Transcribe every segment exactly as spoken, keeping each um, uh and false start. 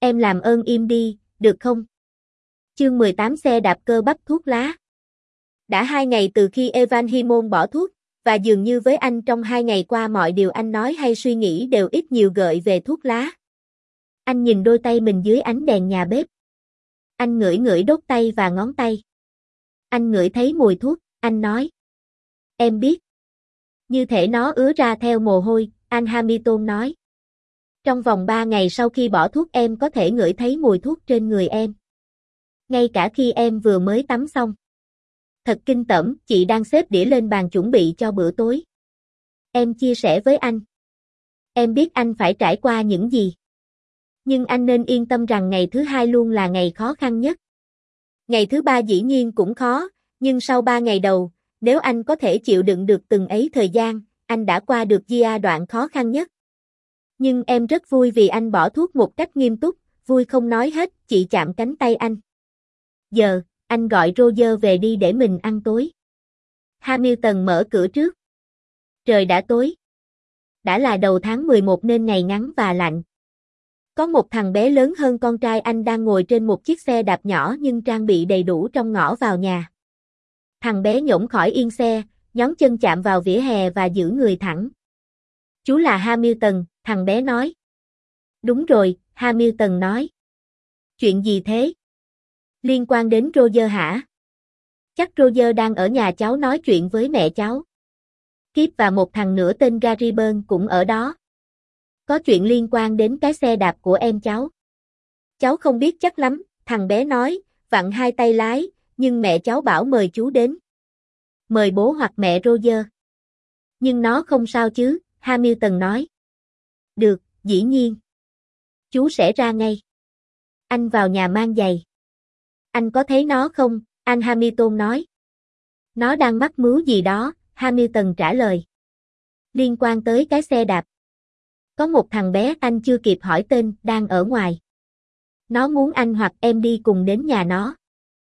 Em làm ơn im đi, được không? Chương mười tám xe đạp cơ bắp thuốc lá. Đã hai ngày từ khi Evan Himon bỏ thuốc, và dường như với anh trong hai ngày qua mọi điều anh nói hay suy nghĩ đều ít nhiều gợi về thuốc lá. Anh nhìn đôi tay mình dưới ánh đèn nhà bếp. Anh ngửi ngửi đốt tay và ngón tay. Anh ngửi thấy mùi thuốc, anh nói. Em biết. Như thể nó ứa ra theo mồ hôi, anh Hamilton nói. Trong vòng ba ngày sau khi bỏ thuốc em có thể ngửi thấy mùi thuốc trên người em. Ngay cả khi em vừa mới tắm xong. Thật kinh tởm, chị đang xếp đĩa lên bàn chuẩn bị cho bữa tối. Em chia sẻ với anh. Em biết anh phải trải qua những gì. Nhưng anh nên yên tâm rằng ngày thứ hai luôn là ngày khó khăn nhất. Ngày thứ ba dĩ nhiên cũng khó, nhưng sau ba ngày đầu, nếu anh có thể chịu đựng được từng ấy thời gian, anh đã qua được giai đoạn khó khăn nhất. Nhưng em rất vui vì anh bỏ thuốc một cách nghiêm túc, vui không nói hết, chị chạm cánh tay anh. Giờ, anh gọi Roger về đi để mình ăn tối. Hamilton mở cửa trước. Trời đã tối. Đã là đầu tháng mười một nên ngày ngắn và lạnh. Có một thằng bé lớn hơn con trai anh đang ngồi trên một chiếc xe đạp nhỏ nhưng trang bị đầy đủ trong ngõ vào nhà. Thằng bé nhổm khỏi yên xe, nhón chân chạm vào vỉa hè và giữ người thẳng. Chú là Hamilton, thằng bé nói. Đúng rồi, Hamilton nói. Chuyện gì thế? Liên quan đến Roger hả? Chắc Roger đang ở nhà cháu nói chuyện với mẹ cháu. Kip và một thằng nữa tên Gary Byrne cũng ở đó. Có chuyện liên quan đến cái xe đạp của em cháu. Cháu không biết chắc lắm, thằng bé nói, vặn hai tay lái, nhưng mẹ cháu bảo mời chú đến. Mời bố hoặc mẹ Roger. Nhưng nó không sao chứ, Hamilton nói. Được, dĩ nhiên. Chú sẽ ra ngay. Anh vào nhà mang giày. Anh có thấy nó không? Anh Hamilton nói. Nó đang mắc mứu gì đó, Hamilton trả lời. Liên quan tới cái xe đạp. Có một thằng bé anh chưa kịp hỏi tên, đang ở ngoài. Nó muốn anh hoặc em đi cùng đến nhà nó.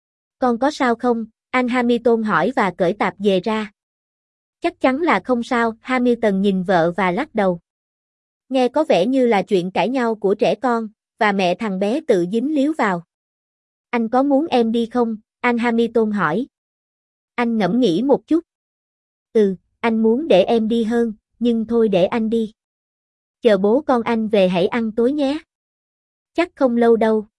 Con có sao không? Anh Hamilton hỏi và cởi tạp dề ra. Chắc chắn là không sao, Hamilton nhìn vợ và lắc đầu. Nghe có vẻ như là chuyện cãi nhau của trẻ con, và mẹ thằng bé tự dính líu vào. Anh có muốn em đi không? Anh Hamilton hỏi. Anh ngẫm nghĩ một chút. Ừ, anh muốn để em đi hơn, nhưng thôi để anh đi. Chờ bố con anh về hãy ăn tối nhé. Chắc không lâu đâu.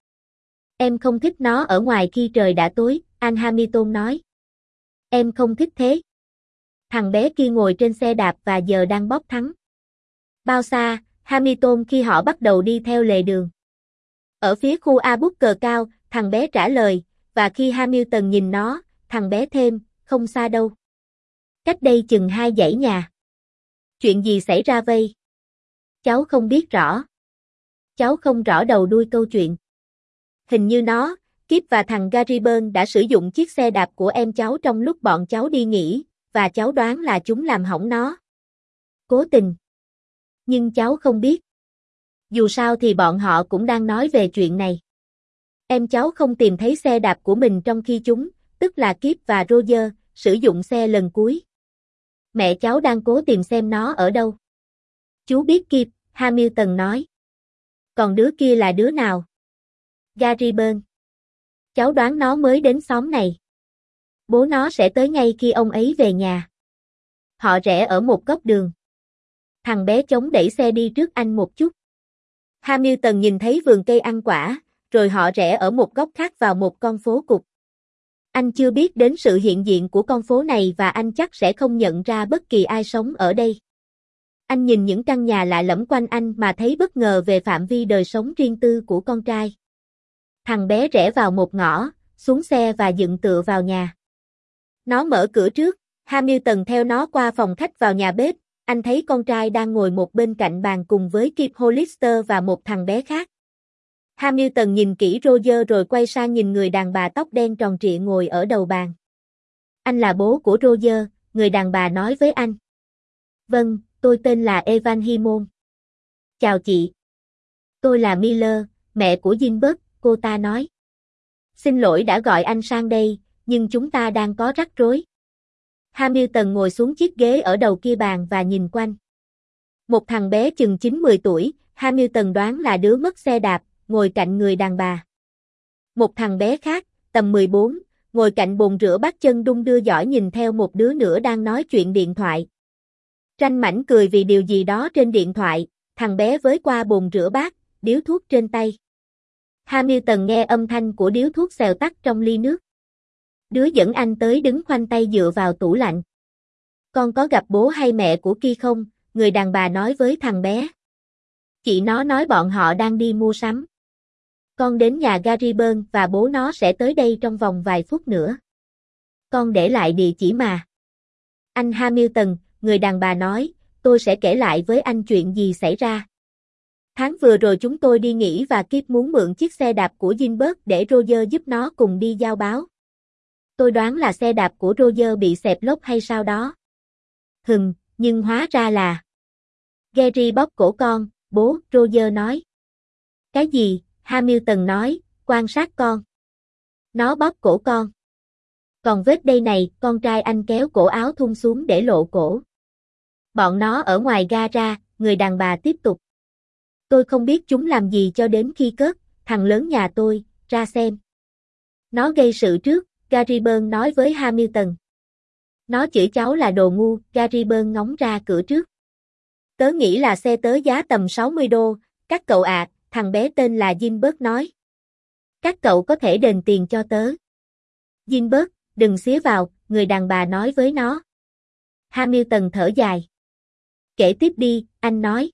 Em không thích nó ở ngoài khi trời đã tối, anh Hamilton nói. Em không thích thế. Thằng bé kia ngồi trên xe đạp và giờ đang bóp thắng. Bao xa, Hamilton khi họ bắt đầu đi theo lề đường. Ở phía khu A bút cờ cao, thằng bé trả lời, và khi Hamilton nhìn nó, thằng bé thêm, không xa đâu. Cách đây chừng hai dãy nhà. Chuyện gì xảy ra vây? Cháu không biết rõ. Cháu không rõ đầu đuôi câu chuyện. Hình như nó, Kip và thằng Gary Byrne đã sử dụng chiếc xe đạp của em cháu trong lúc bọn cháu đi nghỉ, và cháu đoán là chúng làm hỏng nó. Cố tình. Nhưng cháu không biết. Dù sao thì bọn họ cũng đang nói về chuyện này. Em cháu không tìm thấy xe đạp của mình trong khi chúng, tức là Kip và Roger, sử dụng xe lần cuối. Mẹ cháu đang cố tìm xem nó ở đâu. Chú biết Kip, Hamilton nói. Còn đứa kia là đứa nào? Gary Byrne. Cháu đoán nó mới đến xóm này. Bố nó sẽ tới ngay khi ông ấy về nhà. Họ rẽ ở một góc đường. Thằng bé chống đẩy xe đi trước anh một chút. Hamilton nhìn thấy vườn cây ăn quả, rồi họ rẽ ở một góc khác vào một con phố cụt. Anh chưa biết đến sự hiện diện của con phố này và anh chắc sẽ không nhận ra bất kỳ ai sống ở đây. Anh nhìn những căn nhà lạ lẫm quanh anh mà thấy bất ngờ về phạm vi đời sống riêng tư của con trai. Thằng bé rẽ vào một ngõ, xuống xe và dựng tựa vào nhà. Nó mở cửa trước, Hamilton theo nó qua phòng khách vào nhà bếp, anh thấy con trai đang ngồi một bên cạnh bàn cùng với Kip Hollister và một thằng bé khác. Hamilton nhìn kỹ Roger rồi quay sang nhìn người đàn bà tóc đen tròn trịa ngồi ở đầu bàn. Anh là bố của Roger, người đàn bà nói với anh. Vâng, tôi tên là Evan Himon. Chào chị. Tôi là Miller, mẹ của Gilbert, cô ta nói. Xin lỗi đã gọi anh sang đây, nhưng chúng ta đang có rắc rối. Hamilton ngồi xuống chiếc ghế ở đầu kia bàn và nhìn quanh. Một thằng bé chừng chín mười tuổi, Hamilton đoán là đứa mất xe đạp, ngồi cạnh người đàn bà. Một thằng bé khác, tầm mười bốn, ngồi cạnh bồn rửa bát chân đung đưa dõi nhìn theo một đứa nữa đang nói chuyện điện thoại. Ranh mảnh cười vì điều gì đó trên điện thoại, thằng bé với qua bồn rửa bát, điếu thuốc trên tay. Hamilton nghe âm thanh của điếu thuốc xèo tắt trong ly nước. Đứa dẫn anh tới đứng khoanh tay dựa vào tủ lạnh. Con có gặp bố hay mẹ của Ki không? Người đàn bà nói với thằng bé. Chị nó nói bọn họ đang đi mua sắm. Con đến nhà Gary Burn và bố nó sẽ tới đây trong vòng vài phút nữa. Con để lại địa chỉ mà. Anh Hamilton, người đàn bà nói, tôi sẽ kể lại với anh chuyện gì xảy ra. Tháng vừa rồi chúng tôi đi nghỉ và Kip muốn mượn chiếc xe đạp của Gilbert để Roger giúp nó cùng đi giao báo. Tôi đoán là xe đạp của Roger bị xẹp lốp hay sao đó. Hừm, nhưng hóa ra là... Gary bóp cổ con, bố, Roger nói. Cái gì? Hamilton nói, quan sát con. Nó bóp cổ con. Còn vết đây này, con trai anh kéo cổ áo thun xuống để lộ cổ. Bọn nó ở ngoài gara, người đàn bà tiếp tục. Tôi không biết chúng làm gì cho đến khi cớt, thằng lớn nhà tôi, ra xem. Nó gây sự trước, Gary Burn nói với Hamilton. Nó chửi cháu là đồ ngu, Gary Burn ngóng ra cửa trước. Tớ nghĩ là xe tớ giá tầm sáu mươi đô, các cậu ạ, à, thằng bé tên là Gilbert nói. Các cậu có thể đền tiền cho tớ. Gilbert, đừng xía vào, người đàn bà nói với nó. Hamilton thở dài. Kể tiếp đi, anh nói.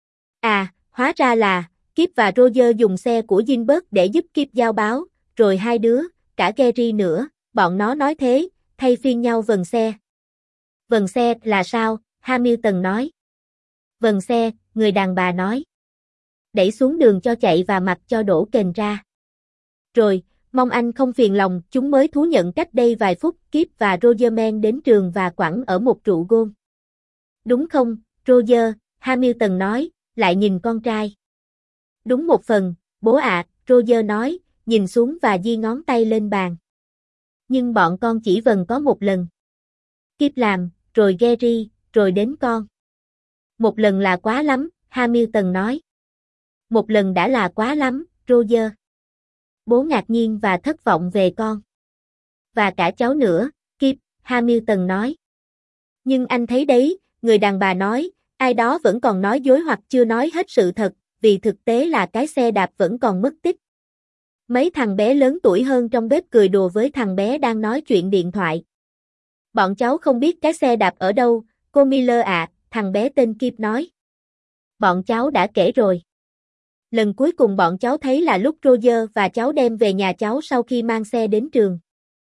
À, hóa ra là, Kip và Roger dùng xe của Gilbert để giúp Kip giao báo, rồi hai đứa, cả Gary nữa, bọn nó nói thế, thay phiên nhau vần xe. Vần xe là sao? Hamilton nói. Vần xe, người đàn bà nói. Đẩy xuống đường cho chạy và mặc cho đổ kềnh ra. Rồi, mong anh không phiền lòng, chúng mới thú nhận cách đây vài phút Kip và Roger men đến trường và quẳng ở một trụ gôn. Đúng không, Roger? Hamilton nói, lại nhìn con trai. Đúng một phần, bố ạ, Roger nói, nhìn xuống và di ngón tay lên bàn. Nhưng bọn con chỉ vần có một lần. Kip làm, rồi Gary, rồi đến con. Một lần là quá lắm, Hamilton nói. Một lần đã là quá lắm, Roger. Bố ngạc nhiên và thất vọng về con. Và cả cháu nữa, Kip, Hamilton nói. Nhưng anh thấy đấy, người đàn bà nói, ai đó vẫn còn nói dối hoặc chưa nói hết sự thật, vì thực tế là cái xe đạp vẫn còn mất tích. Mấy thằng bé lớn tuổi hơn trong bếp cười đùa với thằng bé đang nói chuyện điện thoại. Bọn cháu không biết cái xe đạp ở đâu, cô Miller ạ, thằng bé tên Kip nói. Bọn cháu đã kể rồi. Lần cuối cùng bọn cháu thấy là lúc Roger và cháu đem về nhà cháu sau khi mang xe đến trường.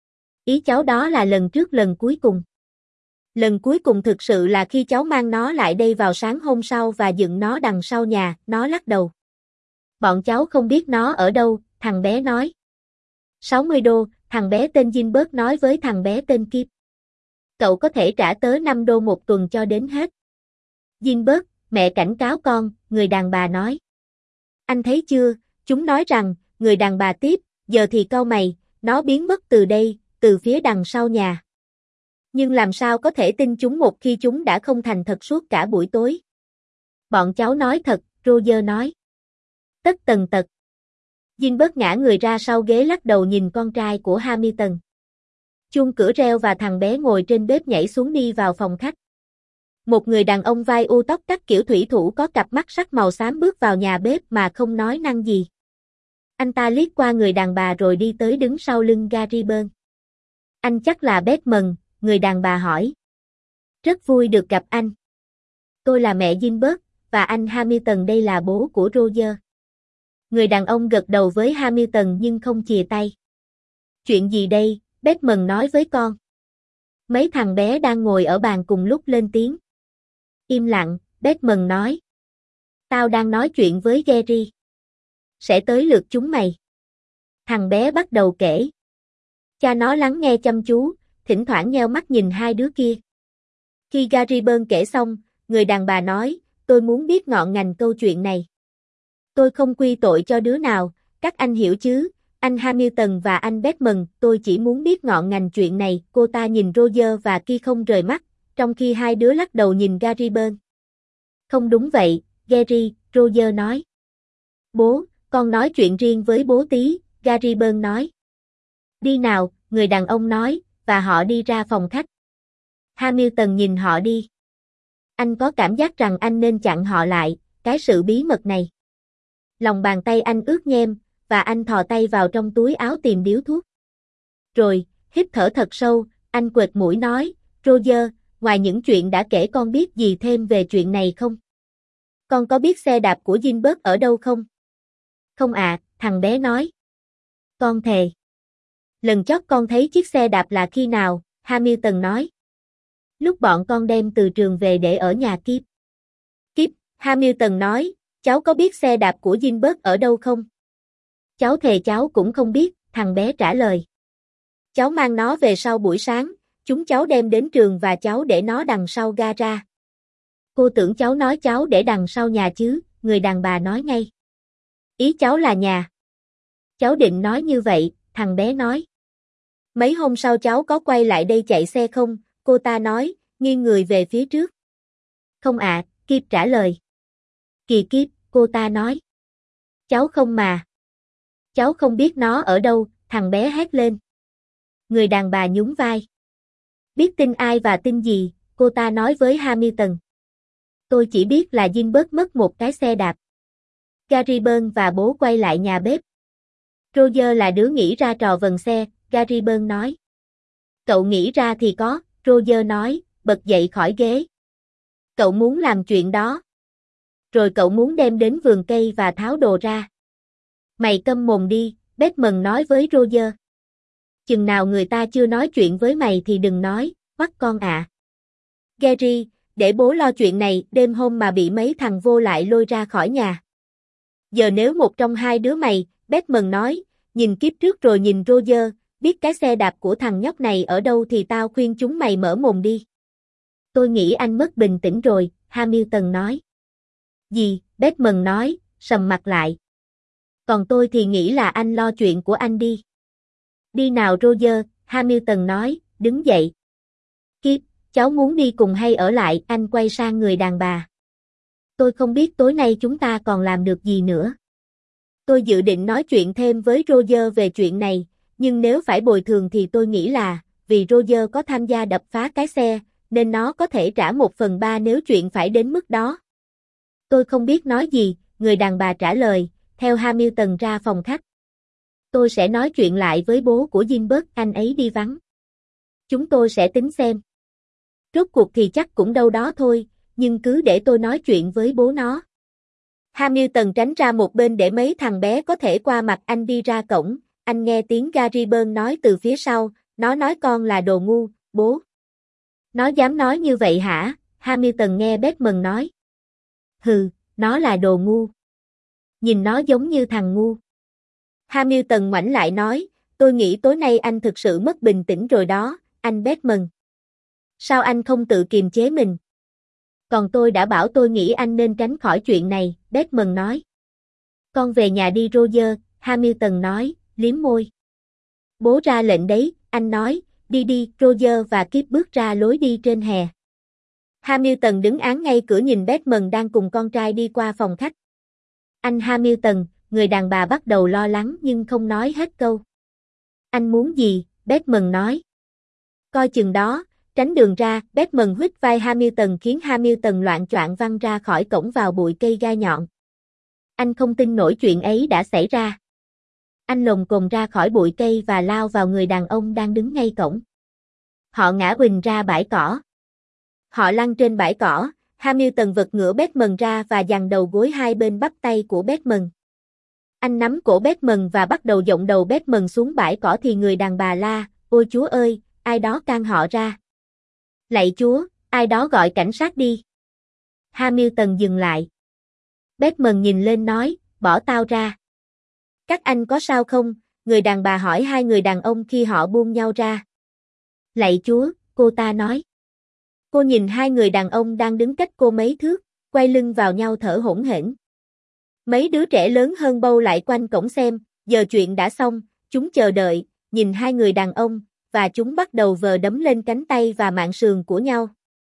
Ý cháu đó là lần trước lần cuối cùng. Lần cuối cùng thực sự là khi cháu mang nó lại đây vào sáng hôm sau và dựng nó đằng sau nhà, nó lắc đầu. Bọn cháu không biết nó ở đâu, thằng bé nói. sáu mươi đô, thằng bé tên Gilbert nói với thằng bé tên Kip. Cậu có thể trả tớ năm đô một tuần cho đến hết. Gilbert, mẹ cảnh cáo con, người đàn bà nói. Anh thấy chưa, chúng nói rằng, người đàn bà tiếp, giờ thì cau mày, nó biến mất từ đây, từ phía đằng sau nhà. Nhưng làm sao có thể tin chúng một khi chúng đã không thành thật suốt cả buổi tối? Bọn cháu nói thật, Roger nói. Tất tần tật. Gilbert ngã người ra sau ghế lắc đầu nhìn con trai của Hamilton. Chuông cửa reo và thằng bé ngồi trên bếp nhảy xuống đi vào phòng khách. Một người đàn ông vai u tóc cắt kiểu thủy thủ có cặp mắt sắc màu xám bước vào nhà bếp mà không nói năng gì. Anh ta liếc qua người đàn bà rồi đi tới đứng sau lưng Gary Burn. Anh chắc là Batman, người đàn bà hỏi. Rất vui được gặp anh. Tôi là mẹ Gilbert, và anh Hamilton đây là bố của Roger. Người đàn ông gật đầu với Hamilton nhưng không chìa tay. Chuyện gì đây? Batman nói với con. Mấy thằng bé đang ngồi ở bàn cùng lúc lên tiếng. Im lặng, Batman nói. Tao đang nói chuyện với Gary. Sẽ tới lượt chúng mày. Thằng bé bắt đầu kể. Cha nó lắng nghe chăm chú, thỉnh thoảng nheo mắt nhìn hai đứa kia. Khi Gary Burn kể xong, người đàn bà nói, tôi muốn biết ngọn ngành câu chuyện này. Tôi không quy tội cho đứa nào, các anh hiểu chứ, anh Hamilton và anh Batman, tôi chỉ muốn biết ngọn ngành chuyện này. Cô ta nhìn Roger và Ki không rời mắt, trong khi hai đứa lắc đầu nhìn Gary Burn. Không đúng vậy, Gary, Roger nói. Bố, con nói chuyện riêng với bố tí, Gariban nói. Đi nào, người đàn ông nói, và họ đi ra phòng khách. Hamilton nhìn họ đi. Anh có cảm giác rằng anh nên chặn họ lại, cái sự bí mật này. Lòng bàn tay anh ướt nhem, và anh thò tay vào trong túi áo tìm điếu thuốc. Rồi, hít thở thật sâu, anh quệt mũi nói, Roger, ngoài những chuyện đã kể con biết gì thêm về chuyện này không? Con có biết xe đạp của Gilbert ở đâu không? Không ạ, à, thằng bé nói. Con thề. Lần chót con thấy chiếc xe đạp là khi nào? Hamilton nói. Lúc bọn con đem từ trường về để ở nhà Kip. Kip, Hamilton nói, cháu có biết xe đạp của Gilbert ở đâu không? Cháu thề cháu cũng không biết, thằng bé trả lời. Cháu mang nó về sau buổi sáng, chúng cháu đem đến trường và cháu để nó đằng sau gara. Cô tưởng cháu nói cháu để đằng sau nhà chứ, người đàn bà nói ngay. Ý cháu là nhà. Cháu định nói như vậy, thằng bé nói. Mấy hôm sau cháu có quay lại đây chạy xe không? Cô ta nói, nghiêng người về phía trước. Không ạ, à, Kip trả lời. Kỳ Kip, cô ta nói. Cháu không mà. Cháu không biết nó ở đâu, thằng bé hét lên. Người đàn bà nhún vai. Biết tin ai và tin gì, cô ta nói với Hamilton. Tôi chỉ biết là Gilbert mất một cái xe đạp. Gariban và bố quay lại nhà bếp. Roger là đứa nghĩ ra trò vần xe, Gariban nói. Cậu nghĩ ra thì có, Roger nói, bật dậy khỏi ghế. Cậu muốn làm chuyện đó. Rồi cậu muốn đem đến vườn cây và tháo đồ ra. Mày câm mồm đi, Batman nói với Roger. Chừng nào người ta chưa nói chuyện với mày thì đừng nói, bắt con ạ. À. Gary, để bố lo chuyện này, đêm hôm mà bị mấy thằng vô lại lôi ra khỏi nhà. Giờ nếu một trong hai đứa mày, Batman nói, nhìn Kip trước rồi nhìn Roger, biết cái xe đạp của thằng nhóc này ở đâu thì tao khuyên chúng mày mở mồm đi. Tôi nghĩ anh mất bình tĩnh rồi, Hamilton nói. Gì, Batman nói, sầm mặt lại. Còn tôi thì nghĩ là anh lo chuyện của anh đi. Đi nào Roger, Hamilton nói, đứng dậy. Kip, cháu muốn đi cùng hay ở lại, anh quay sang người đàn bà. Tôi không biết tối nay chúng ta còn làm được gì nữa. Tôi dự định nói chuyện thêm với Roger về chuyện này, nhưng nếu phải bồi thường thì tôi nghĩ là, vì Roger có tham gia đập phá cái xe, nên nó có thể trả một phần ba nếu chuyện phải đến mức đó. Tôi không biết nói gì, người đàn bà trả lời, theo Hamilton ra phòng khách. Tôi sẽ nói chuyện lại với bố của Gilbert, anh ấy đi vắng. Chúng tôi sẽ tính xem. Rốt cuộc thì chắc cũng đâu đó thôi, nhưng cứ để tôi nói chuyện với bố nó. Hamilton tránh ra một bên để mấy thằng bé có thể qua mặt anh đi ra cổng, anh nghe tiếng Gariban nói từ phía sau, nó nói con là đồ ngu, bố. Nó dám nói như vậy hả? Hamilton nghe Batman nói. Hừ, nó là đồ ngu. Nhìn nó giống như thằng ngu. Hamilton ngoảnh lại nói, tôi nghĩ tối nay anh thực sự mất bình tĩnh rồi đó, anh Batman. Sao anh không tự kiềm chế mình? Còn tôi đã bảo tôi nghĩ anh nên tránh khỏi chuyện này, Batman nói. Con về nhà đi Roger, Hamilton nói, liếm môi. Bố ra lệnh đấy, anh nói, đi đi, Roger và Kip bước ra lối đi trên hè. Hamilton đứng án ngay cửa nhìn Batman đang cùng con trai đi qua phòng khách. Anh Hamilton, người đàn bà bắt đầu lo lắng nhưng không nói hết câu. Anh muốn gì? Batman nói. Coi chừng đó, tránh đường ra, Batman huýt vai Hamilton khiến Hamilton loạng choạng văng ra khỏi cổng vào bụi cây gai nhọn. Anh không tin nổi chuyện ấy đã xảy ra. Anh lồm cồm ra khỏi bụi cây và lao vào người đàn ông đang đứng ngay cổng. Họ ngã uỳnh ra bãi cỏ. Họ lăn trên bãi cỏ, Hamilton vật ngửa Batman ra và giằng đầu gối hai bên bắp tay của Batman. Anh nắm cổ Batman và bắt đầu dộng đầu Batman xuống bãi cỏ thì người đàn bà la, ôi Chúa ơi, ai đó can họ ra. Lạy Chúa, ai đó gọi cảnh sát đi. Hamilton dừng lại. Batman nhìn lên nói, bỏ tao ra. Các anh có sao không? Người đàn bà hỏi hai người đàn ông khi họ buông nhau ra. Lạy Chúa, cô ta nói. Cô nhìn hai người đàn ông đang đứng cách cô mấy thước, quay lưng vào nhau thở hổn hển. Mấy đứa trẻ lớn hơn bâu lại quanh cổng xem, giờ chuyện đã xong, chúng chờ đợi, nhìn hai người đàn ông, và chúng bắt đầu vờ đấm lên cánh tay và mạng sườn của nhau.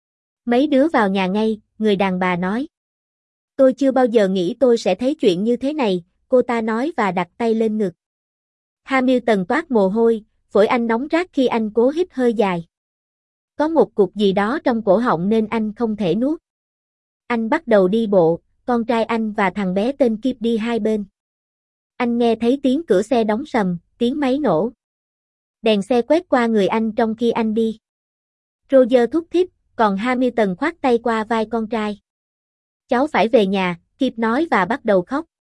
Mấy đứa vào nhà ngay, người đàn bà nói. Tôi chưa bao giờ nghĩ tôi sẽ thấy chuyện như thế này, cô ta nói và đặt tay lên ngực. Hamilton toát mồ hôi, phổi anh nóng rát khi anh cố hít hơi dài. Có một cục gì đó trong cổ họng nên anh không thể nuốt. Anh bắt đầu đi bộ, con trai anh và thằng bé tên Kip đi hai bên. Anh nghe thấy tiếng cửa xe đóng sầm, tiếng máy nổ. Đèn xe quét qua người anh trong khi anh đi. Roger thúc thít, còn Hamilton khoác tay qua vai con trai. Cháu phải về nhà, Kip nói và bắt đầu khóc.